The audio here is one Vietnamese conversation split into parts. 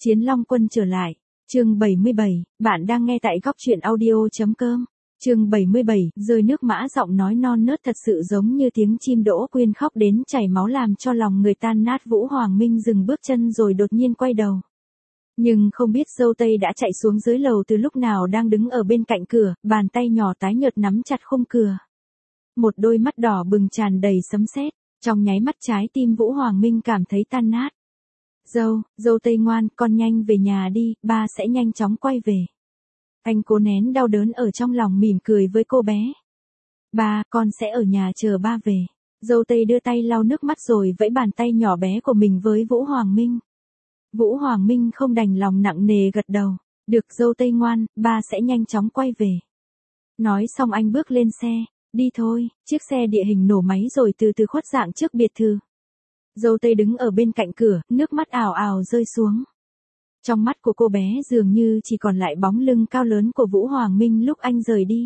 Chiến Long Quân trở lại. Chương 77, bạn đang nghe tại góc truyện audio.com. Chương 77, rơi nước mã giọng nói non nớt thật sự giống như tiếng chim đỗ quyên khóc đến chảy máu làm cho lòng người tan nát. Vũ Hoàng Minh dừng bước chân rồi đột nhiên quay đầu. Nhưng không biết dâu tây đã chạy xuống dưới lầu từ lúc nào, đang đứng ở bên cạnh cửa, bàn tay nhỏ tái nhợt nắm chặt khung cửa. Một đôi mắt đỏ bừng tràn đầy sấm sét, trong nháy mắt trái tim Vũ Hoàng Minh cảm thấy tan nát. Dâu tây ngoan, con nhanh về nhà đi, ba sẽ nhanh chóng quay về. Anh cố nén đau đớn ở trong lòng mỉm cười với cô bé. Ba, con sẽ ở nhà chờ ba về. Dâu tây đưa tay lau nước mắt rồi vẫy bàn tay nhỏ bé của mình với Vũ Hoàng Minh. Vũ Hoàng Minh không đành lòng nặng nề gật đầu. Được dâu tây ngoan, ba sẽ nhanh chóng quay về. Nói xong anh bước lên xe. Đi thôi, chiếc xe địa hình nổ máy rồi từ từ khuất dạng trước biệt thự. Dâu tây đứng ở bên cạnh cửa, nước mắt ào ào rơi xuống. Trong mắt của cô bé dường như chỉ còn lại bóng lưng cao lớn của Vũ Hoàng Minh lúc anh rời đi.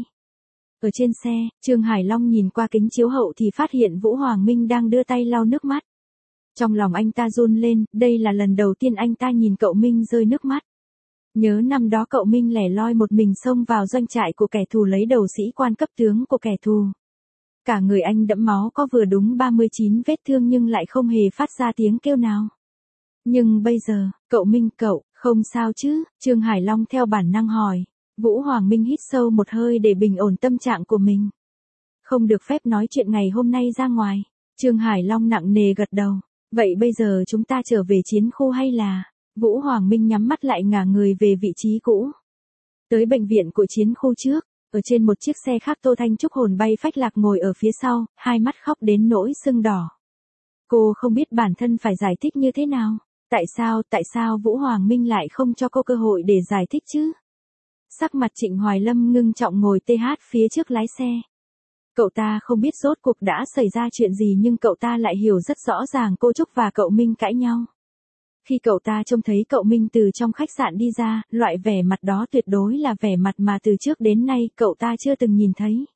Ở trên xe, Trương Hải Long nhìn qua kính chiếu hậu thì phát hiện Vũ Hoàng Minh đang đưa tay lau nước mắt. Trong lòng anh ta run lên, đây là lần đầu tiên anh ta nhìn cậu Minh rơi nước mắt. Nhớ năm đó cậu Minh lẻ loi một mình xông vào doanh trại của kẻ thù lấy đầu sĩ quan cấp tướng của kẻ thù. Cả người anh đẫm máu, có vừa đúng 39 vết thương nhưng lại không hề phát ra tiếng kêu nào. Nhưng bây giờ, cậu Minh, cậu, không sao chứ? Trương Hải Long theo bản năng hỏi. Vũ Hoàng Minh hít sâu một hơi để bình ổn tâm trạng của mình. Không được phép nói chuyện ngày hôm nay ra ngoài. Trương Hải Long nặng nề gật đầu. Vậy bây giờ chúng ta trở về chiến khu hay là... Vũ Hoàng Minh nhắm mắt lại ngả người về vị trí cũ. Tới bệnh viện của chiến khu trước. Ở trên một chiếc xe khác Tô Thanh Trúc hồn bay phách lạc ngồi ở phía sau, hai mắt khóc đến nỗi sưng đỏ. Cô không biết bản thân phải giải thích như thế nào. Tại sao Vũ Hoàng Minh lại không cho cô cơ hội để giải thích chứ? Sắc mặt Trịnh Hoài Lâm ngưng trọng ngồi TH phía trước lái xe. Cậu ta không biết rốt cuộc đã xảy ra chuyện gì nhưng cậu ta lại hiểu rất rõ ràng cô Trúc và cậu Minh cãi nhau. Khi cậu ta trông thấy cậu Minh từ trong khách sạn đi ra, loại vẻ mặt đó tuyệt đối là vẻ mặt mà từ trước đến nay cậu ta chưa từng nhìn thấy.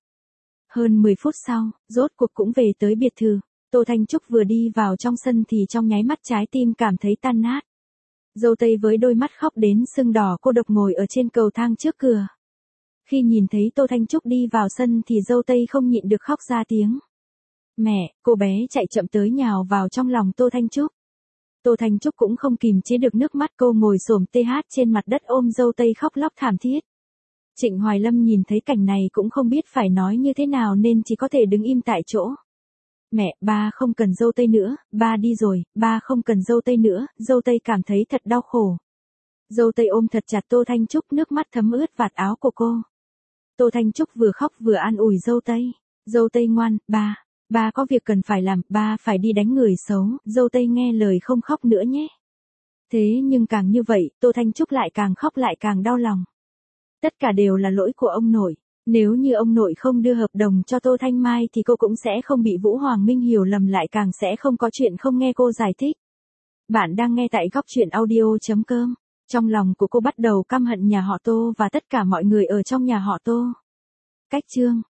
Hơn 10 phút sau, rốt cuộc cũng về tới biệt thự. Tô Thanh Trúc vừa đi vào trong sân thì trong nháy mắt trái tim cảm thấy tan nát. Dâu tây với đôi mắt khóc đến sưng đỏ cô độc ngồi ở trên cầu thang trước cửa. Khi nhìn thấy Tô Thanh Trúc đi vào sân thì dâu tây không nhịn được khóc ra tiếng. Mẹ, cô bé chạy chậm tới nhào vào trong lòng Tô Thanh Trúc. Tô Thanh Trúc cũng không kìm chế được nước mắt, cô ngồi xổm TH trên mặt đất ôm dâu tây khóc lóc thảm thiết. Trịnh Hoài Lâm nhìn thấy cảnh này cũng không biết phải nói như thế nào nên chỉ có thể đứng im tại chỗ. Mẹ, ba không cần dâu tây nữa, ba đi rồi, ba không cần dâu tây nữa, dâu tây cảm thấy thật đau khổ. Dâu tây ôm thật chặt Tô Thanh Trúc, nước mắt thấm ướt vạt áo của cô. Tô Thanh Trúc vừa khóc vừa an ủi dâu tây. Dâu tây ngoan, ba có việc cần phải làm, ba phải đi đánh người xấu, dâu tây nghe lời không khóc nữa nhé. Thế nhưng càng như vậy, Tô Thanh Trúc lại càng khóc lại càng đau lòng. Tất cả đều là lỗi của ông nội. Nếu như ông nội không đưa hợp đồng cho Tô Thanh Mai thì cô cũng sẽ không bị Vũ Hoàng Minh hiểu lầm, lại càng sẽ không có chuyện không nghe cô giải thích. Bạn đang nghe tại góc truyện audio.com. Trong lòng của cô bắt đầu căm hận nhà họ Tô và tất cả mọi người ở trong nhà họ Tô. Cách chương